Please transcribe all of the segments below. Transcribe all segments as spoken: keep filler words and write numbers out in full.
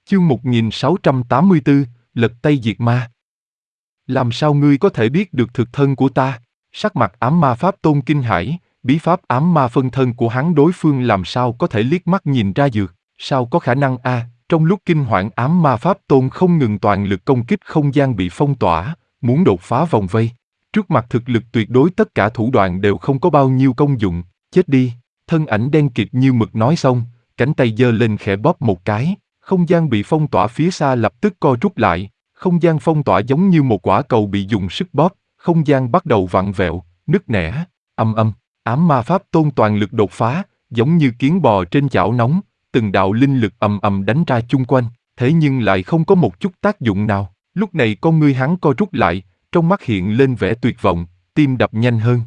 Chương một nghìn sáu trăm tám mươi tư, Lật Tây Diệt Ma. Làm sao ngươi có thể biết được thực thân của ta? Sắc mặt ám ma pháp tôn kinh hãi, bí pháp ám ma phân thân của hắn đối phương làm sao có thể liếc mắt nhìn ra được, sao có khả năng a? Trong lúc kinh hoảng ám ma pháp tôn không ngừng toàn lực công kích không gian bị phong tỏa, muốn đột phá vòng vây. Trước mặt thực lực tuyệt đối tất cả thủ đoạn đều không có bao nhiêu công dụng, chết đi, thân ảnh đen kịt như mực nói xong, cánh tay giơ lên khẽ bóp một cái. Không gian bị phong tỏa phía xa lập tức co rút lại, không gian phong tỏa giống như một quả cầu bị dùng sức bóp, không gian bắt đầu vặn vẹo, nứt nẻ, âm âm, ám ma pháp tôn toàn lực đột phá, giống như kiến bò trên chảo nóng, từng đạo linh lực ầm ầm đánh ra chung quanh, thế nhưng lại không có một chút tác dụng nào. Lúc này con ngươi hắn co rút lại, trong mắt hiện lên vẻ tuyệt vọng, tim đập nhanh hơn.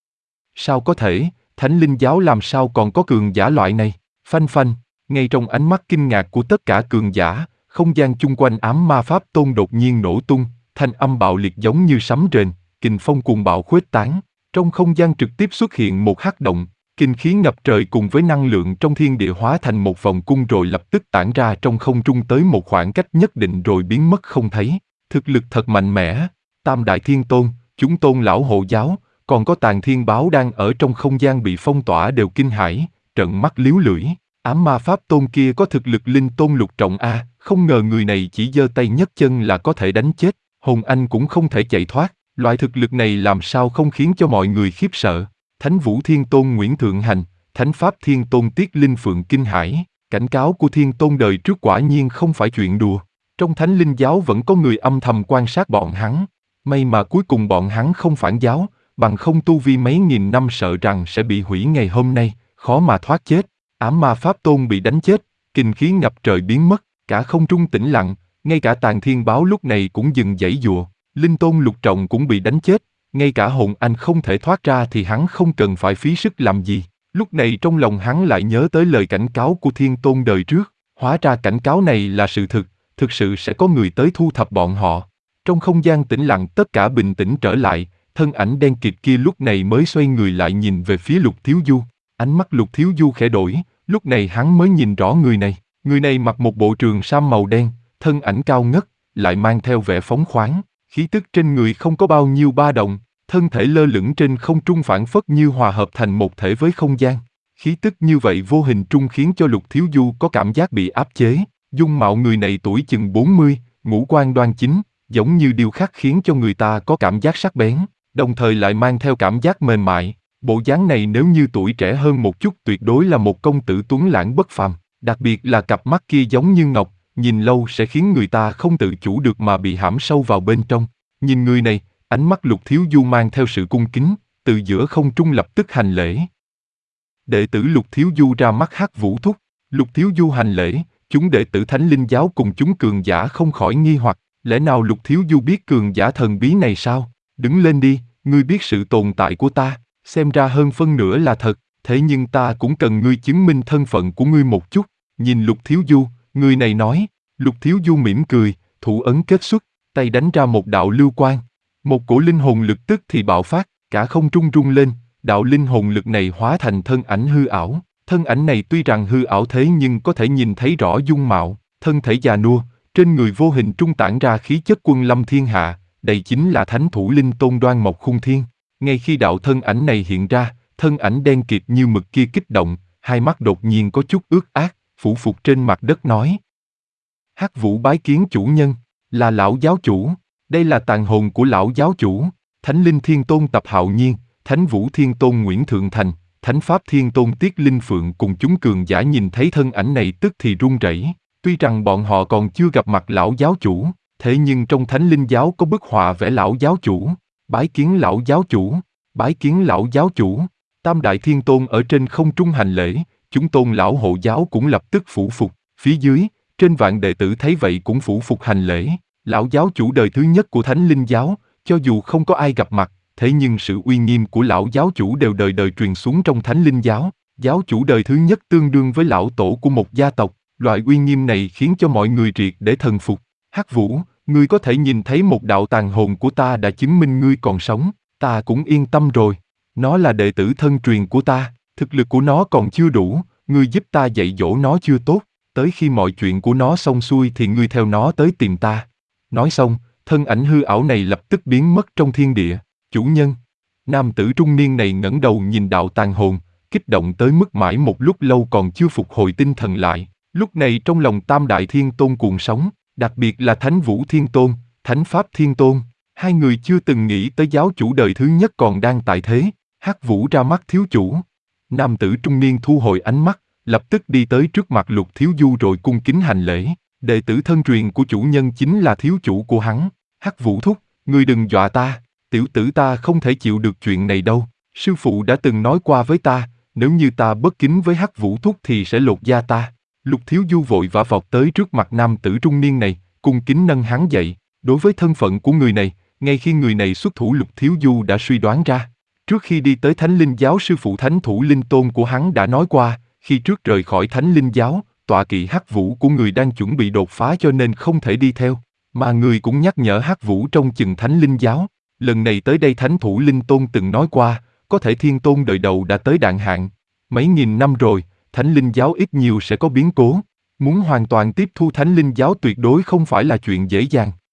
Sao có thể, Thánh Linh Giáo làm sao còn có cường giả loại này? Phanh phanh. Ngay trong ánh mắt kinh ngạc của tất cả cường giả, không gian chung quanh ám ma pháp tôn đột nhiên nổ tung, thanh âm bạo liệt giống như sấm rền, kình phong cuồng bạo khuếch tán. Trong không gian trực tiếp xuất hiện một hắc động, kinh khí ngập trời cùng với năng lượng trong thiên địa hóa thành một vòng cung rồi lập tức tản ra trong không trung tới một khoảng cách nhất định rồi biến mất không thấy. Thực lực thật mạnh mẽ, Tam Đại Thiên Tôn, chúng tôn lão hộ giáo, còn có Tàn Thiên Báo đang ở trong không gian bị phong tỏa đều kinh hãi, trợn mắt liếu lưỡi. Ám ma pháp tôn kia có thực lực linh tôn lục trọng a, không ngờ người này chỉ giơ tay nhấc chân là có thể đánh chết, hồn anh cũng không thể chạy thoát, loại thực lực này làm sao không khiến cho mọi người khiếp sợ. Thánh Vũ Thiên Tôn Nguyễn Thượng Hành, Thánh Pháp Thiên Tôn Tiết Linh Phượng kinh hãi, cảnh cáo của Thiên Tôn đời trước quả nhiên không phải chuyện đùa. Trong Thánh Linh Giáo vẫn có người âm thầm quan sát bọn hắn, may mà cuối cùng bọn hắn không phản giáo, bằng không tu vi mấy nghìn năm sợ rằng sẽ bị hủy ngày hôm nay, khó mà thoát chết. Ám ma pháp tôn bị đánh chết, kinh khí ngập trời biến mất, cả không trung tĩnh lặng, ngay cả Tàn Thiên Báo lúc này cũng dừng giãy giụa, linh tôn lục trọng cũng bị đánh chết, ngay cả hồn anh không thể thoát ra thì hắn không cần phải phí sức làm gì. Lúc này trong lòng hắn lại nhớ tới lời cảnh cáo của Thiên Tôn đời trước, hóa ra cảnh cáo này là sự thực, thực sự sẽ có người tới thu thập bọn họ. Trong không gian tĩnh lặng tất cả bình tĩnh trở lại, thân ảnh đen kịt kia lúc này mới xoay người lại nhìn về phía Lục Thiếu Du. Ánh mắt Lục Thiếu Du khẽ đổi, lúc này hắn mới nhìn rõ người này. Người này mặc một bộ trường sam màu đen, thân ảnh cao ngất, lại mang theo vẻ phóng khoáng, khí tức trên người không có bao nhiêu ba động, thân thể lơ lửng trên không trung phảng phất như hòa hợp thành một thể với không gian. Khí tức như vậy vô hình trung khiến cho Lục Thiếu Du có cảm giác bị áp chế. Dung mạo người này tuổi chừng bốn mươi, ngũ quan đoan chính, giống như điêu khắc khiến cho người ta có cảm giác sắc bén, đồng thời lại mang theo cảm giác mềm mại. Bộ dáng này nếu như tuổi trẻ hơn một chút tuyệt đối là một công tử tuấn lãng bất phàm, đặc biệt là cặp mắt kia giống như ngọc, nhìn lâu sẽ khiến người ta không tự chủ được mà bị hãm sâu vào bên trong. Nhìn người này, ánh mắt Lục Thiếu Du mang theo sự cung kính, từ giữa không trung lập tức hành lễ. Đệ tử Lục Thiếu Du ra mắt Hắc Vũ Thúc, Lục Thiếu Du hành lễ, chúng đệ tử Thánh Linh Giáo cùng chúng cường giả không khỏi nghi hoặc, lẽ nào Lục Thiếu Du biết cường giả thần bí này sao? Đứng lên đi, ngươi biết sự tồn tại của ta. Xem ra hơn phân nửa là thật, thế nhưng ta cũng cần ngươi chứng minh thân phận của ngươi một chút. Nhìn Lục Thiếu Du, người này nói. Lục Thiếu Du mỉm cười, thủ ấn kết xuất, tay đánh ra một đạo lưu quang. Một cổ linh hồn lực tức thì bạo phát, cả không trung rung lên, đạo linh hồn lực này hóa thành thân ảnh hư ảo. Thân ảnh này tuy rằng hư ảo thế nhưng có thể nhìn thấy rõ dung mạo, thân thể già nua, trên người vô hình trung tản ra khí chất quân lâm thiên hạ, đây chính là thánh thủ linh tôn Đoan Mộc Khung Thiên. Ngay khi đạo thân ảnh này hiện ra, thân ảnh đen kịt như mực kia kích động, hai mắt đột nhiên có chút ướt át, phủ phục trên mặt đất nói. Hắc Vũ bái kiến chủ nhân, là lão giáo chủ, đây là tàn hồn của lão giáo chủ. Thánh Linh Thiên Tôn Tập Hạo Nhiên, Thánh Vũ Thiên Tôn Nguyễn Thượng Thành, Thánh Pháp Thiên Tôn Tiết Linh Phượng cùng chúng cường giả nhìn thấy thân ảnh này tức thì run rẩy. Tuy rằng bọn họ còn chưa gặp mặt lão giáo chủ, thế nhưng trong Thánh Linh Giáo có bức họa vẽ lão giáo chủ. Bái kiến lão giáo chủ, bái kiến lão giáo chủ. Tam Đại Thiên Tôn ở trên không trung hành lễ, chúng tôn lão hộ giáo cũng lập tức phủ phục. Phía dưới, trên vạn đệ tử thấy vậy cũng phủ phục hành lễ. Lão giáo chủ đời thứ nhất của Thánh Linh Giáo, cho dù không có ai gặp mặt, thế nhưng sự uy nghiêm của lão giáo chủ đều đời đời truyền xuống trong Thánh Linh Giáo. Giáo chủ đời thứ nhất tương đương với lão tổ của một gia tộc, loại uy nghiêm này khiến cho mọi người triệt để thần phục. Hắc Vũ, ngươi có thể nhìn thấy một đạo tàn hồn của ta đã chứng minh ngươi còn sống, ta cũng yên tâm rồi. Nó là đệ tử thân truyền của ta, thực lực của nó còn chưa đủ, ngươi giúp ta dạy dỗ nó chưa tốt. tới khi mọi chuyện của nó xong xuôi thì ngươi theo nó tới tìm ta. Nói xong, thân ảnh hư ảo này lập tức biến mất trong thiên địa. Chủ nhân. Nam tử trung niên này ngẩng đầu nhìn đạo tàn hồn, kích động tới mức mãi một lúc lâu còn chưa phục hồi tinh thần lại. Lúc này trong lòng Tam Đại Thiên Tôn cuồng sóng, đặc biệt là Thánh Vũ Thiên Tôn, Thánh Pháp Thiên Tôn. Hai người chưa từng nghĩ tới giáo chủ đời thứ nhất còn đang tại thế. Hắc Vũ ra mắt thiếu chủ. Nam tử trung niên thu hồi ánh mắt, lập tức đi tới trước mặt Lục Thiếu Du rồi cung kính hành lễ. Đệ tử thân truyền của chủ nhân chính là thiếu chủ của hắn. Hắc Vũ thúc, ngươi đừng dọa ta, tiểu tử ta không thể chịu được chuyện này đâu. Sư phụ đã từng nói qua với ta, nếu như ta bất kính với Hắc Vũ thúc thì sẽ lột da ta. Lục Thiếu Du vội vã vọt tới trước mặt nam tử trung niên này, cung kính nâng hắn dậy. Đối với thân phận của người này, ngay khi người này xuất thủ Lục Thiếu Du đã suy đoán ra. Trước khi đi tới Thánh Linh Giáo, sư phụ Thánh Thủ Linh Tôn của hắn đã nói qua, khi trước rời khỏi Thánh Linh Giáo, tọa kỵ Hắc Vũ của người đang chuẩn bị đột phá cho nên không thể đi theo. Mà người cũng nhắc nhở Hắc Vũ trong chừng Thánh Linh Giáo. Lần này tới đây Thánh Thủ Linh Tôn từng nói qua, có thể Thiên Tôn đời đầu đã tới đạn hạn. Mấy nghìn năm rồi, Thánh Linh Giáo ít nhiều sẽ có biến cố. Muốn hoàn toàn tiếp thu Thánh Linh Giáo tuyệt đối không phải là chuyện dễ dàng.